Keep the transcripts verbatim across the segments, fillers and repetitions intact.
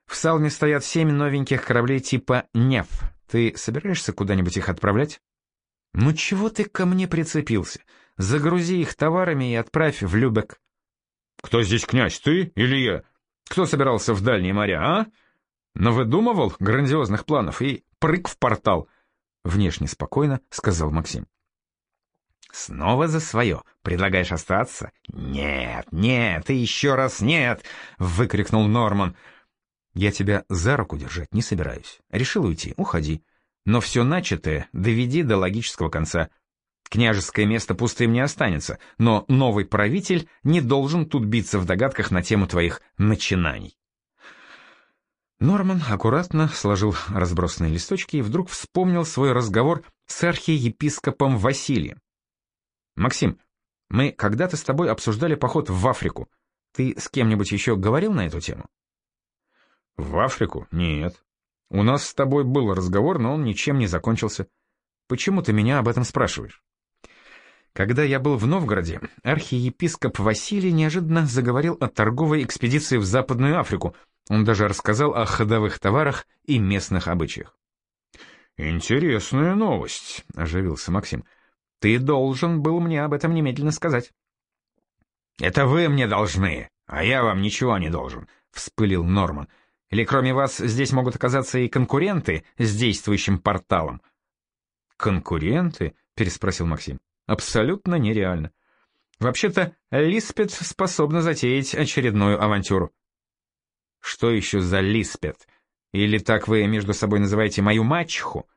В Салме стоят семь новеньких кораблей типа «Неф». Ты собираешься куда-нибудь их отправлять? Ну чего ты ко мне прицепился? Загрузи их товарами и отправь в Любек. Кто здесь князь, ты или я? Кто собирался в дальние моря, а? Навыдумывал грандиозных планов и прыг в портал. Внешне спокойно сказал Максим. «Снова за свое? Предлагаешь остаться?» «Нет, нет, и еще раз нет!» — выкрикнул Норман. «Я тебя за руку держать не собираюсь. Решил уйти, уходи. Но все начатое доведи до логического конца. Княжеское место пустым не останется, но новый правитель не должен тут биться в догадках на тему твоих начинаний». Норман аккуратно сложил разбросанные листочки и вдруг вспомнил свой разговор с архиепископом Василием. «Максим, мы когда-то с тобой обсуждали поход в Африку. Ты с кем-нибудь еще говорил на эту тему?» «В Африку? Нет. У нас с тобой был разговор, но он ничем не закончился. Почему ты меня об этом спрашиваешь?» Когда я был в Новгороде, архиепископ Василий неожиданно заговорил о торговой экспедиции в Западную Африку. Он даже рассказал о ходовых товарах и местных обычаях. «Интересная новость», — оживился Максим. «Ты должен был мне об этом немедленно сказать». «Это вы мне должны, а я вам ничего не должен», — вспылил Норман. «Или кроме вас здесь могут оказаться и конкуренты с действующим порталом?» «Конкуренты?» — переспросил Максим. «Абсолютно нереально. Вообще-то Лиспет способна затеять очередную авантюру». «Что еще за Лиспет? Или так вы между собой называете мою мачеху?»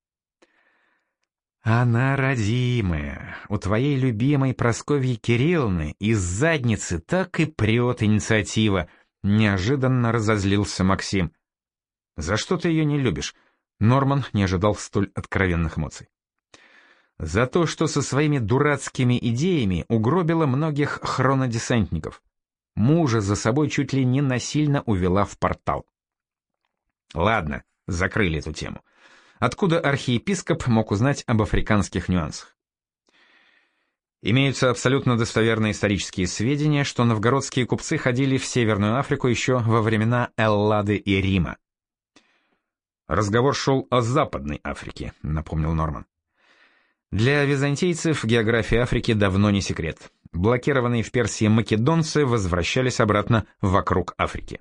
«Она родимая. У твоей любимой Прасковьи Кирилловны из задницы так и прет инициатива», — неожиданно разозлился Максим. «За что ты ее не любишь?» Норман не ожидал столь откровенных эмоций. «За то, что со своими дурацкими идеями угробила многих хронодесантников. Мужа за собой чуть ли не насильно увела в портал». «Ладно, закрыли эту тему. Откуда архиепископ мог узнать об африканских нюансах?» Имеются абсолютно достоверные исторические сведения, что новгородские купцы ходили в Северную Африку еще во времена Эллады и Рима. «Разговор шел о Западной Африке», — напомнил Норман. Для византийцев география Африки давно не секрет. Блокированные в Персии македонцы возвращались обратно вокруг Африки.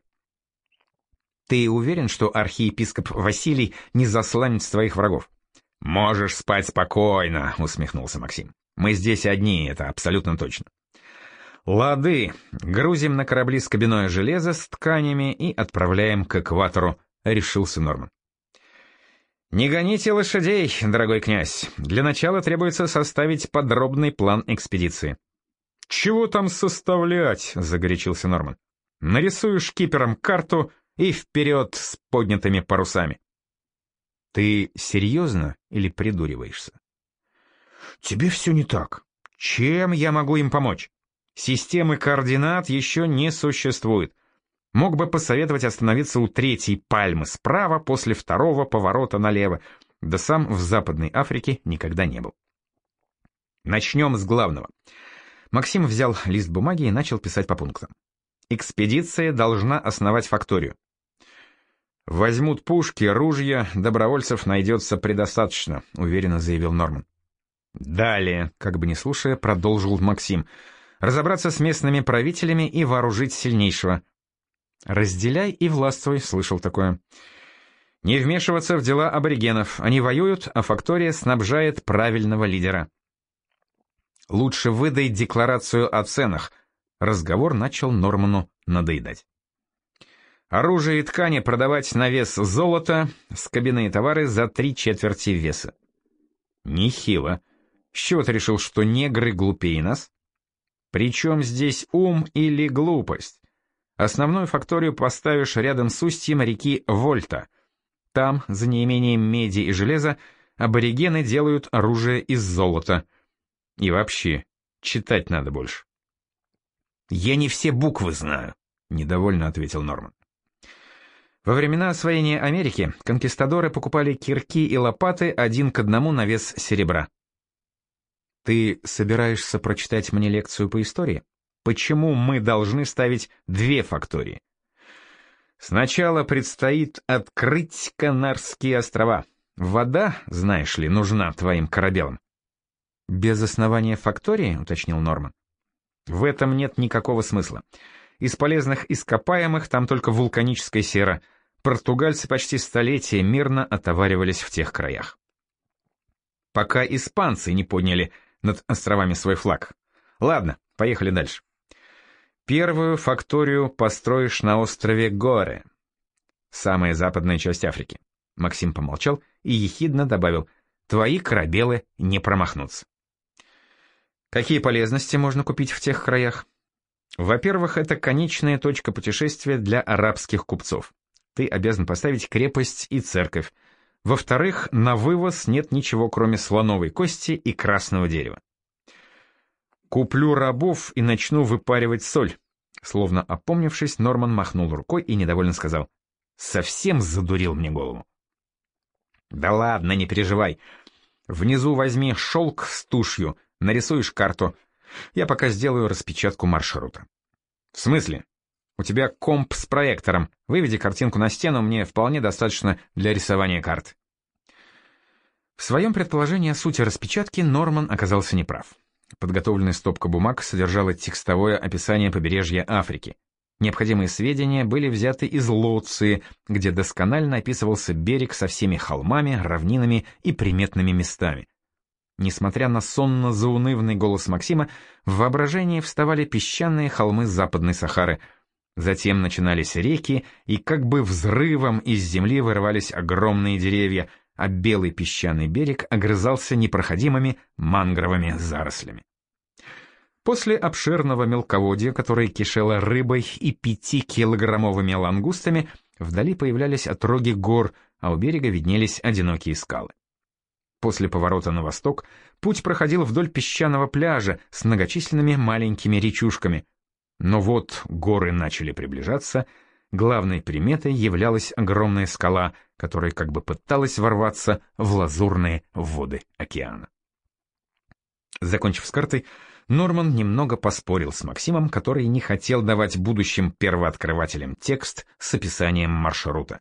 «Ты уверен, что архиепископ Василий не засланец твоих врагов?» «Можешь спать спокойно», — усмехнулся Максим. «Мы здесь одни, это абсолютно точно». «Лады, грузим на корабли скобяное железо с тканями и отправляем к экватору», — решился Норман. «Не гоните лошадей, дорогой князь. Для начала требуется составить подробный план экспедиции». «Чего там составлять?» — загорячился Норман. «Нарисую шкипером карту и вперед с поднятыми парусами». «Ты серьезно или придуриваешься?» «Тебе все не так. Чем я могу им помочь? Системы координат еще не существует. Мог бы посоветовать остановиться у третьей пальмы справа после второго поворота налево, да сам в Западной Африке никогда не был». Начнем с главного. Максим взял лист бумаги и начал писать по пунктам. Экспедиция должна основать факторию. «Возьмут пушки, ружья, добровольцев найдется предостаточно», — уверенно заявил Норман. «Далее», — как бы не слушая, продолжил Максим, «разобраться с местными правителями и вооружить сильнейшего». «Разделяй и властвуй», — слышал такое. «Не вмешиваться в дела аборигенов. Они воюют, а фактория снабжает правильного лидера». «Лучше выдай декларацию о ценах». Разговор начал Норману надоедать. «Оружие и ткани продавать на вес золота, скобяные товары за три четверти веса». «Нехило. С чего ты решил, что негры глупее нас?» «Причем здесь ум или глупость? Основную факторию поставишь рядом с устьем реки Вольта. Там, за неимением меди и железа, аборигены делают оружие из золота. И вообще, читать надо больше». «Я не все буквы знаю», — недовольно ответил Норман. Во времена освоения Америки конкистадоры покупали кирки и лопаты один к одному на вес серебра. «Ты собираешься прочитать мне лекцию по истории? Почему мы должны ставить две фактории?» Сначала предстоит открыть Канарские острова. Вода, знаешь ли, нужна твоим корабелам. Без основания фактории, уточнил Норман. В этом нет никакого смысла. Из полезных ископаемых там только вулканическая сера. Португальцы почти столетия мирно отоваривались в тех краях. Пока испанцы не подняли над островами свой флаг. Ладно, поехали дальше. Первую факторию построишь на острове Горе, самая западная часть Африки. Максим помолчал и ехидно добавил: твои корабелы не промахнутся. Какие полезности можно купить в тех краях? Во-первых, это конечная точка путешествия для арабских купцов. Ты обязан поставить крепость и церковь. Во-вторых, на вывоз нет ничего, кроме слоновой кости и красного дерева. Куплю рабов и начну выпаривать соль. Словно опомнившись, Норман махнул рукой и недовольно сказал: совсем задурил мне голову. Да ладно, не переживай. Внизу возьми шелк с тушью, нарисуешь карту. Я пока сделаю распечатку маршрута. В смысле? У тебя комп с проектором. Выведи картинку на стену, мне вполне достаточно для рисования карт. В своем предположении о сути распечатки Норман оказался неправ. Подготовленная стопка бумаг содержала текстовое описание побережья Африки. Необходимые сведения были взяты из Лоции, где досконально описывался берег со всеми холмами, равнинами и приметными местами. Несмотря на сонно-заунывный голос Максима, в воображении вставали песчаные холмы Западной Сахары. Затем начинались реки, и как бы взрывом из земли вырывались огромные деревья, а белый песчаный берег огрызался непроходимыми мангровыми зарослями. После обширного мелководья, которое кишело рыбой и пятикилограммовыми лангустами, вдали появлялись отроги гор, а у берега виднелись одинокие скалы. После поворота на восток путь проходил вдоль песчаного пляжа с многочисленными маленькими речушками. Но вот горы начали приближаться, главной приметой являлась огромная скала, которая как бы пыталась ворваться в лазурные воды океана. Закончив с картой, Норман немного поспорил с Максимом, который не хотел давать будущим первооткрывателям текст с описанием маршрута.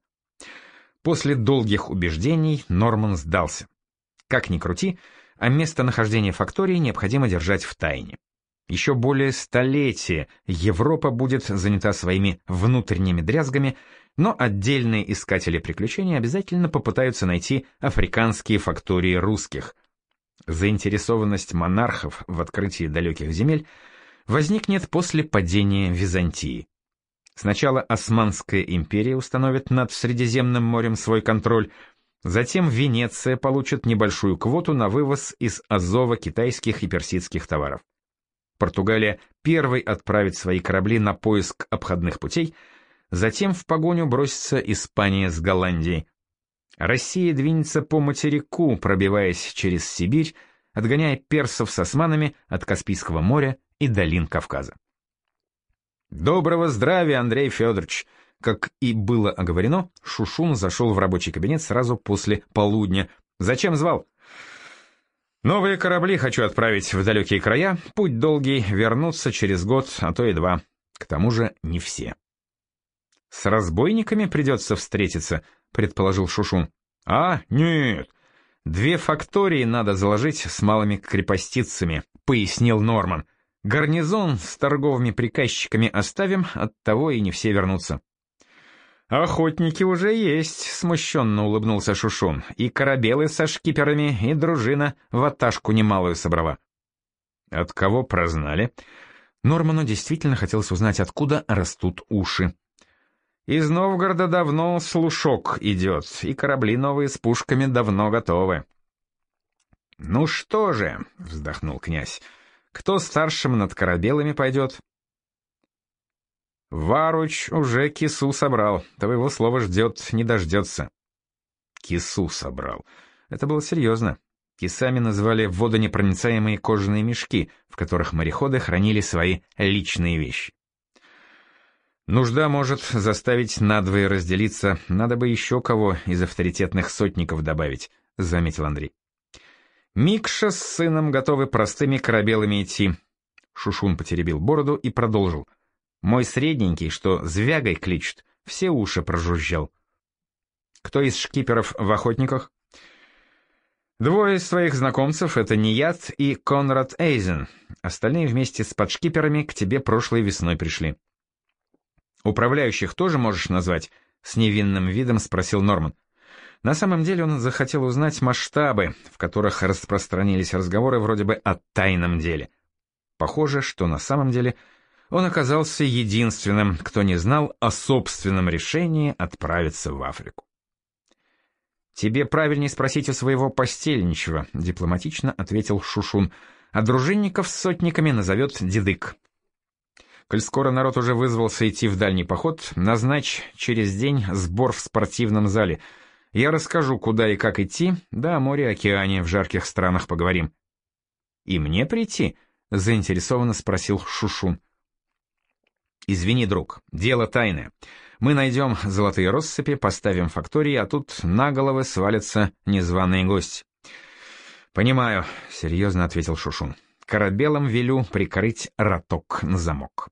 После долгих убеждений Норман сдался. Как ни крути, а местонахождение фактории необходимо держать в тайне. Еще более столетия Европа будет занята своими внутренними дрязгами, но отдельные искатели приключений обязательно попытаются найти африканские фактории русских. Заинтересованность монархов в открытии далеких земель возникнет после падения Византии. Сначала Османская империя установит над Средиземным морем свой контроль, затем Венеция получит небольшую квоту на вывоз из Азова китайских и персидских товаров. Португалия первой отправит свои корабли на поиск обходных путей, затем в погоню бросится Испания с Голландией. Россия двинется по материку, пробиваясь через Сибирь, отгоняя персов с османами от Каспийского моря и долин Кавказа. «Доброго здравия, Андрей Федорович!» Как и было оговорено, Шушун зашел в рабочий кабинет сразу после полудня. «Зачем звал?» «Новые корабли хочу отправить в далекие края, путь долгий, вернуться через год, а то и два. К тому же не все». «С разбойниками придется встретиться», — предположил Шушун. «А, нет, две фактории надо заложить с малыми крепостицами», — пояснил Норман. «Гарнизон с торговыми приказчиками оставим, оттого и не все вернутся». «Охотники уже есть», — смущенно улыбнулся Шушун. «И корабелы со шкиперами, и дружина ваташку немалую собрала». «От кого прознали?» Норману действительно хотелось узнать, откуда растут уши. «Из Новгорода давно слушок идет, и корабли новые с пушками давно готовы». «Ну что же», — вздохнул князь, — «кто старшим над корабелами пойдет?» «Варуч уже кису собрал, твоего слова ждет, не дождется». «Кису собрал». Это было серьезно. Кисами называли водонепроницаемые кожаные мешки, в которых мореходы хранили свои личные вещи. «Нужда может заставить надвое разделиться, надо бы еще кого из авторитетных сотников добавить», — заметил Андрей. «Микша с сыном готовы простыми корабелами идти». Шушун потеребил бороду и продолжил. «Мой средненький, что звягой кличут, все уши прожужжал. Кто из шкиперов в охотниках? Двое из своих знакомцев — это Нияд и Конрад Эйзен. Остальные вместе с подшкиперами к тебе прошлой весной пришли. Управляющих тоже можешь назвать? С невинным видом спросил Норман. На самом деле он захотел узнать масштабы, в которых распространились разговоры вроде бы о тайном деле. Похоже, что на самом деле он оказался единственным, кто не знал о собственном решении отправиться в Африку. «Тебе правильнее спросить у своего постельничего», — дипломатично ответил Шушун, «а дружинников с сотниками назовет Дедык. Коль скоро народ уже вызвался идти в дальний поход, назначь через день сбор в спортивном зале. Я расскажу, куда и как идти, да о море и океане в жарких странах поговорим». «И мне прийти?» — заинтересованно спросил Шушун. «Извини, друг, дело тайное. Мы найдем золотые россыпи, поставим фактории, а тут на головы свалятся незваные гости». «Понимаю», — серьезно ответил Шушун. «Корабелам велю прикрыть роток на замок».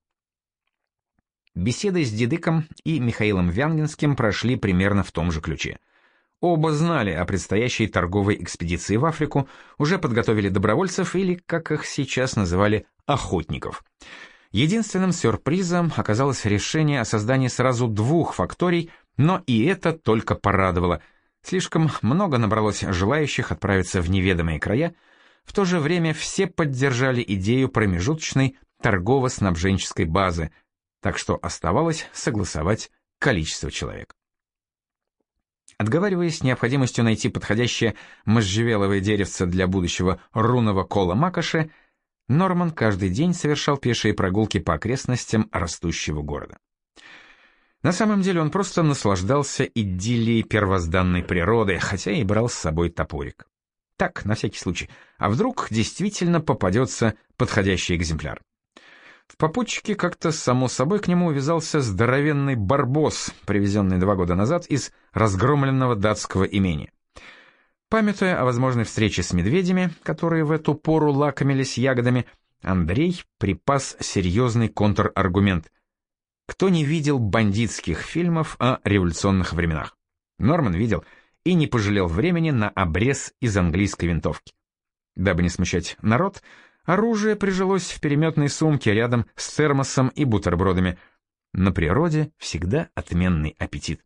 Беседы с Дедыком и Михаилом Вянгинским прошли примерно в том же ключе. Оба знали о предстоящей торговой экспедиции в Африку, уже подготовили добровольцев или, как их сейчас называли, охотников. Единственным сюрпризом оказалось решение о создании сразу двух факторий, но и это только порадовало. Слишком много набралось желающих отправиться в неведомые края, в то же время все поддержали идею промежуточной торгово-снабженческой базы, так что оставалось согласовать количество человек. Отговариваясь необходимостью найти подходящее можжевеловое деревце для будущего рунного кола Макоши, Норман каждый день совершал пешие прогулки по окрестностям растущего города. На самом деле он просто наслаждался идиллией первозданной природы, хотя и брал с собой топорик. Так, на всякий случай, а вдруг действительно попадется подходящий экземпляр. В попутчике как-то само собой к нему увязался здоровенный барбос, привезенный два года назад из разгромленного датского имения. Памятуя о возможной встрече с медведями, которые в эту пору лакомились ягодами, Андрей припас серьезный контраргумент. Кто не видел бандитских фильмов о революционных временах? Норман видел и не пожалел времени на обрез из английской винтовки. Дабы не смущать народ, оружие прижилось в переметной сумке рядом с термосом и бутербродами. На природе всегда отменный аппетит.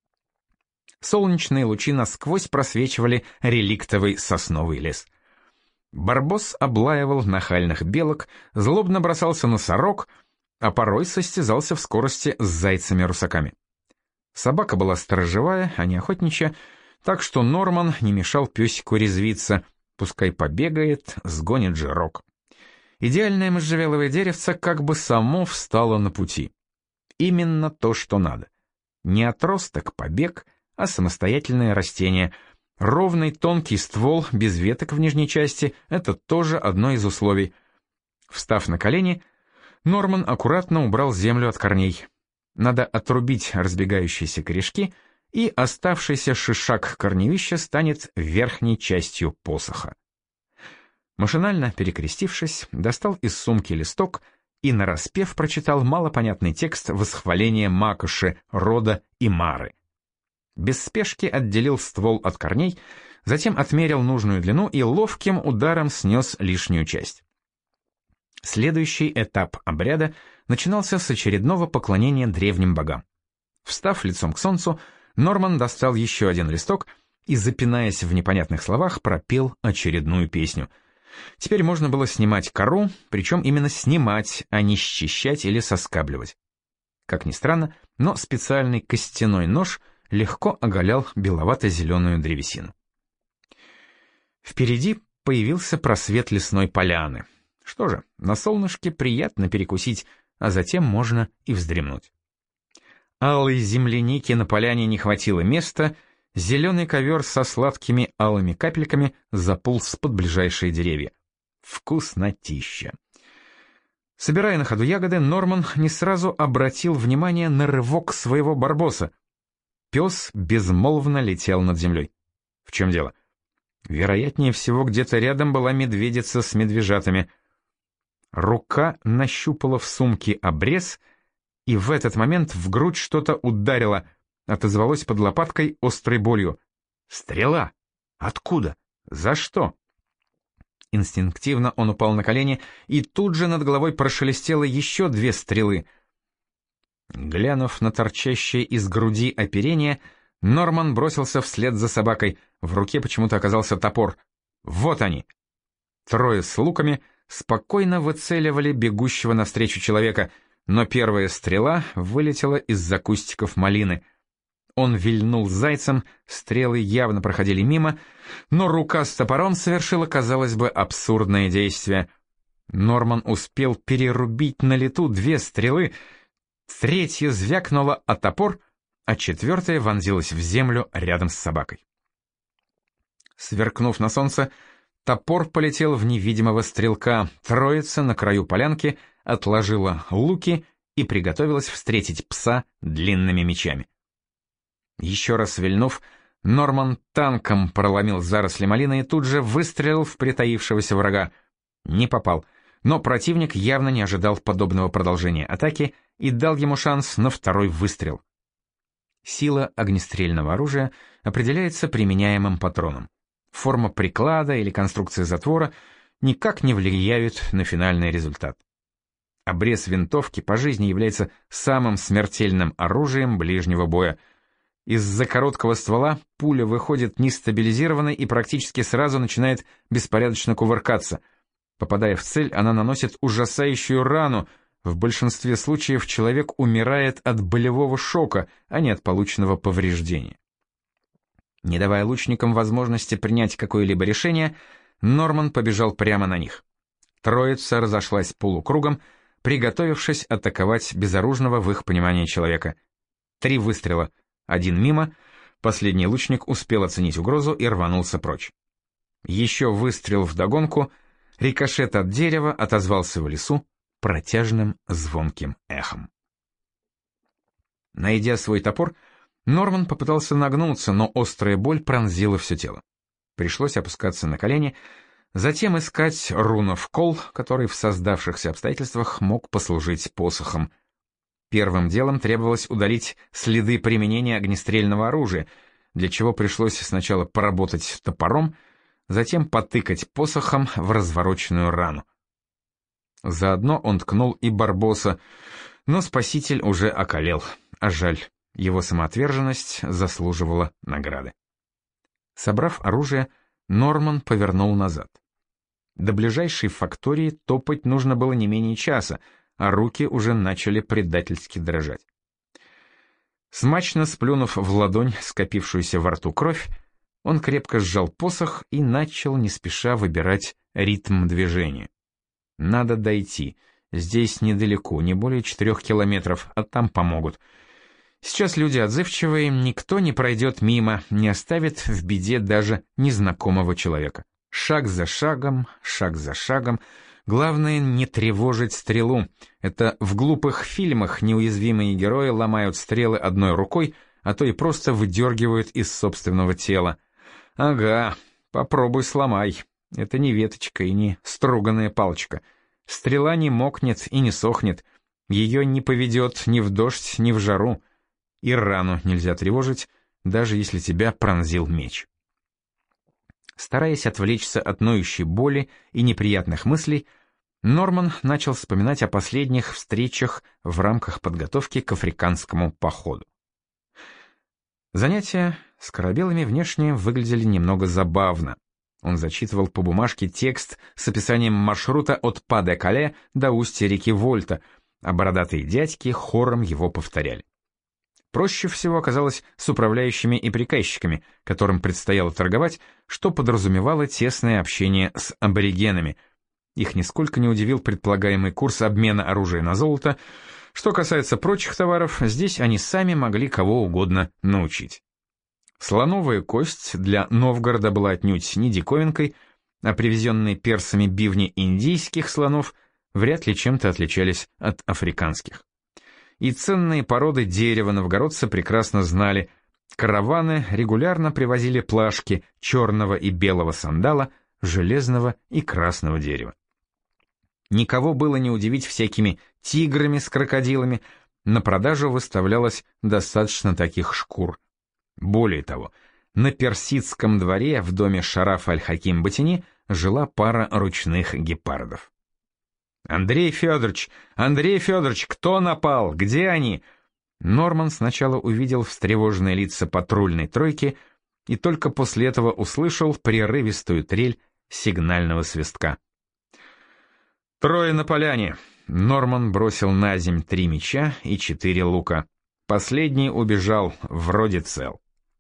Солнечные лучи насквозь просвечивали реликтовый сосновый лес. Барбос облаивал нахальных белок, злобно бросался на сорок, а порой состязался в скорости с зайцами-русаками. Собака была сторожевая, а не охотничья, так что Норман не мешал песику резвиться, пускай побегает, сгонит жирок. Идеальное можжевеловое деревце как бы само встало на пути. Именно то, что надо. Не отросток, побег, а самостоятельное растение. Ровный тонкий ствол, без веток в нижней части — это тоже одно из условий. Встав на колени, Норман аккуратно убрал землю от корней. Надо отрубить разбегающиеся корешки, и оставшийся шишак корневища станет верхней частью посоха. Машинально перекрестившись, достал из сумки листок и нараспев прочитал малопонятный текст восхваления Макоши, Рода и Мары. Без спешки отделил ствол от корней, затем отмерил нужную длину и ловким ударом снес лишнюю часть. Следующий этап обряда начинался с очередного поклонения древним богам. Встав лицом к солнцу, Норман достал еще один листок и, запинаясь в непонятных словах, пропел очередную песню. Теперь можно было снимать кору, причем именно снимать, а не счищать или соскабливать. Как ни странно, но специальный костяной нож легко оголял беловато-зеленую древесину. Впереди появился просвет лесной поляны. Что же, на солнышке приятно перекусить, а затем можно и вздремнуть. Алой земляники на поляне не хватило места, зеленый ковер со сладкими алыми капельками заполз под ближайшие деревья. Вкуснотища! Собирая на ходу ягоды, Норман не сразу обратил внимание на рывок своего барбоса. Пес безмолвно летел над землей. В чем дело? Вероятнее всего, где-то рядом была медведица с медвежатами. Рука нащупала в сумке обрез, И в этот момент в грудь что-то ударило, отозвалось под лопаткой острой болью. Стрела! Откуда? За что? Инстинктивно он упал на колени, и тут же над головой прошелестело еще две стрелы. Глянув на торчащее из груди оперение, Норман бросился вслед за собакой. В руке почему-то оказался топор. Вот они! Трое с луками спокойно выцеливали бегущего навстречу человека, но первая стрела вылетела из-за кустиков малины. Он вильнул зайцем, стрелы явно проходили мимо, но рука с топором совершила, казалось бы, абсурдное действие. Норман успел перерубить на лету две стрелы, третья звякнула о топор, а четвертая вонзилась в землю рядом с собакой. Сверкнув на солнце, топор полетел в невидимого стрелка, троица на краю полянки отложила луки и приготовилась встретить пса длинными мечами. Еще раз вильнув, Норман танком проломил заросли малины и тут же выстрелил в притаившегося врага. Не попал, но противник явно не ожидал подобного продолжения атаки и дал ему шанс на второй выстрел. Сила огнестрельного оружия определяется применяемым патроном. Форма приклада или конструкция затвора никак не влияют на финальный результат. Обрез винтовки по жизни является самым смертельным оружием ближнего боя. Из-за короткого ствола пуля выходит нестабилизированной и практически сразу начинает беспорядочно кувыркаться. Попадая в цель, она наносит ужасающую рану. В большинстве случаев человек умирает от болевого шока, а не от полученного повреждения. Не давая лучникам возможности принять какое-либо решение, Норман побежал прямо на них. Троица разошлась полукругом, приготовившись атаковать безоружного в их понимании человека. Три выстрела. Один мимо, последний лучник успел оценить угрозу и рванулся прочь. Еще выстрел вдогонку, рикошет от дерева отозвался в лесу протяжным звонким эхом. Найдя свой топор, Норман попытался нагнуться, но острая боль пронзила все тело. Пришлось опускаться на колени, затем искать рунов кол, который в создавшихся обстоятельствах мог послужить посохом. Первым делом требовалось удалить следы применения огнестрельного оружия, для чего пришлось сначала поработать топором, затем потыкать посохом в развороченную рану. Заодно он ткнул и Барбоса, но спаситель уже околел, а жаль, его самоотверженность заслуживала награды. Собрав оружие, Норман повернул назад. До ближайшей фактории топать нужно было не менее часа, а руки уже начали предательски дрожать. Смачно сплюнув в ладонь скопившуюся во рту кровь, он крепко сжал посох и начал не спеша выбирать ритм движения. Надо дойти, здесь недалеко, не более четырех километров, а там помогут. Сейчас люди отзывчивые, никто не пройдет мимо, не оставит в беде даже незнакомого человека. Шаг за шагом, шаг за шагом. Главное не тревожить стрелу. Это в глупых фильмах неуязвимые герои ломают стрелы одной рукой, а то и просто выдергивают из собственного тела. Ага, попробуй сломай. Это не веточка и не струганная палочка. Стрела не мокнет и не сохнет. Ее не поведет ни в дождь, ни в жару. И рану нельзя тревожить, даже если тебя пронзил меч. Стараясь отвлечься от ноющей боли и неприятных мыслей, Норман начал вспоминать о последних встречах в рамках подготовки к африканскому походу. Занятия с корабелами внешне выглядели немного забавно. Он зачитывал по бумажке текст с описанием маршрута от Па-де-Кале до устья реки Вольта, а бородатые дядьки хором его повторяли. Проще всего оказалось с управляющими и приказчиками, которым предстояло торговать, что подразумевало тесное общение с аборигенами. Их нисколько не удивил предполагаемый курс обмена оружия на золото. Что касается прочих товаров, здесь они сами могли кого угодно научить. Слоновая кость для Новгорода была отнюдь не диковинкой, а привезенные персами бивни индийских слонов вряд ли чем-то отличались от африканских. И ценные породы дерева новгородцы прекрасно знали. Караваны регулярно привозили плашки черного и белого сандала, железного и красного дерева. Никого было не удивить всякими тиграми с крокодилами, на продажу выставлялось достаточно таких шкур. Более того, на персидском дворе в доме Шарафа аль-Хаким Батини жила пара ручных гепардов. «Андрей Федорович! Андрей Федорович! Кто напал? Где они?» Норман сначала увидел встревоженные лица патрульной тройки и только после этого услышал прерывистую трель сигнального свистка. «Трое на поляне!» Норман бросил на земь три меча и четыре лука. Последний убежал, вроде цел.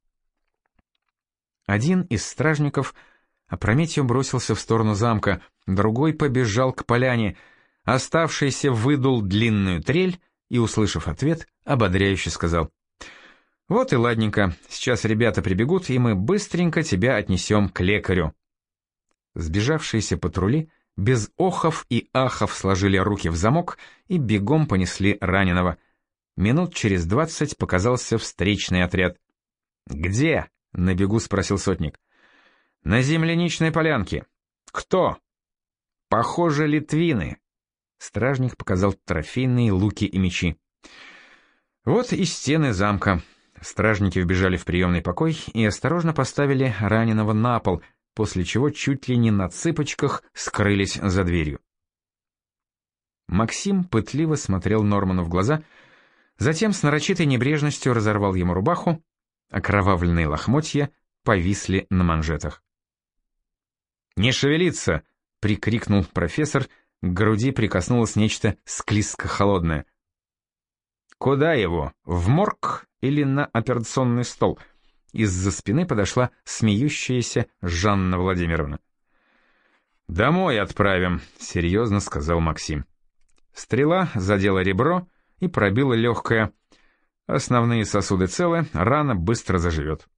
Один из стражников опрометью бросился в сторону замка, другой побежал к поляне, оставшийся выдул длинную трель и, услышав ответ, ободряюще сказал: «Вот и ладненько, сейчас ребята прибегут, и мы быстренько тебя отнесем к лекарю». Сбежавшиеся патрули без охов и ахов сложили руки в замок и бегом понесли раненого. Минут через двадцать показался встречный отряд. «Где?» — на бегу спросил сотник. «На земляничной полянке». «Кто?» «Похоже, литвины». Стражник показал трофейные луки и мечи. Вот и стены замка. Стражники вбежали в приемный покой и осторожно поставили раненого на пол, после чего чуть ли не на цыпочках скрылись за дверью. Максим пытливо смотрел Норману в глаза, затем с нарочитой небрежностью разорвал ему рубаху, окровавленные лохмотья повисли на манжетах. «Не шевелиться!» — прикрикнул профессор, к груди прикоснулось нечто склизко-холодное. «Куда его? В морг или на операционный стол?» Из-за спины подошла смеющаяся Жанна Владимировна. «Домой отправим», — серьезно сказал Максим. Стрела задела ребро и пробила легкое. Основные сосуды целы, рана быстро заживет.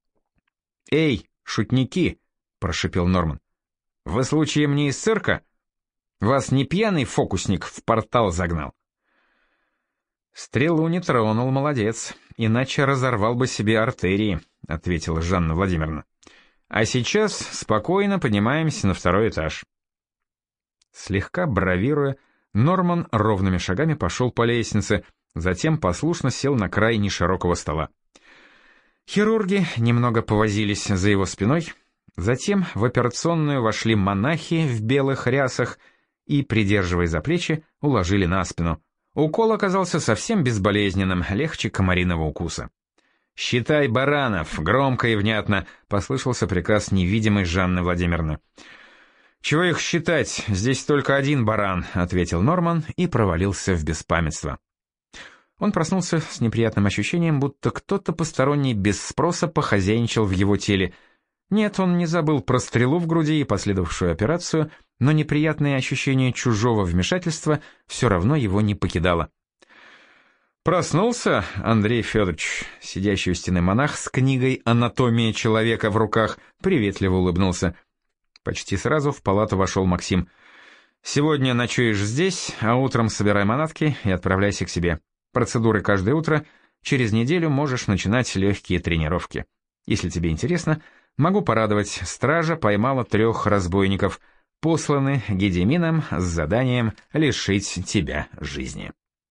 «Эй, шутники!» — прошипел Норман. «Вы случаем не из цирка? Вас не пьяный фокусник в портал загнал?» «Стрелу не тронул, молодец, иначе разорвал бы себе артерии», — ответила Жанна Владимировна. «А сейчас спокойно поднимаемся на второй этаж». Слегка бравируя, Норман ровными шагами пошел по лестнице, затем послушно сел на край неширокого стола. Хирурги немного повозились за его спиной, затем в операционную вошли монахи в белых рясах и, придерживая за плечи, уложили на спину. Укол оказался совсем безболезненным, легче комариного укуса. «Считай баранов!» — громко и внятно послышался приказ невидимой Жанны Владимировны. «Чего их считать? Здесь только один баран», — ответил Норман и провалился в беспамятство. Он проснулся с неприятным ощущением, будто кто-то посторонний без спроса похозяйничал в его теле. Нет, он не забыл про стрелу в груди и последовавшую операцию, но неприятное ощущение чужого вмешательства все равно его не покидало. «Проснулся, Андрей Федорович?» Сидящий у стены монах с книгой «Анатомия человека» в руках приветливо улыбнулся. Почти сразу в палату вошел Максим. «Сегодня ночуешь здесь, а утром собирай манатки и отправляйся к себе. Процедуры каждое утро, через неделю можешь начинать легкие тренировки. Если тебе интересно, могу порадовать, стража поймала трех разбойников, посланы Гедемином с заданием лишить тебя жизни».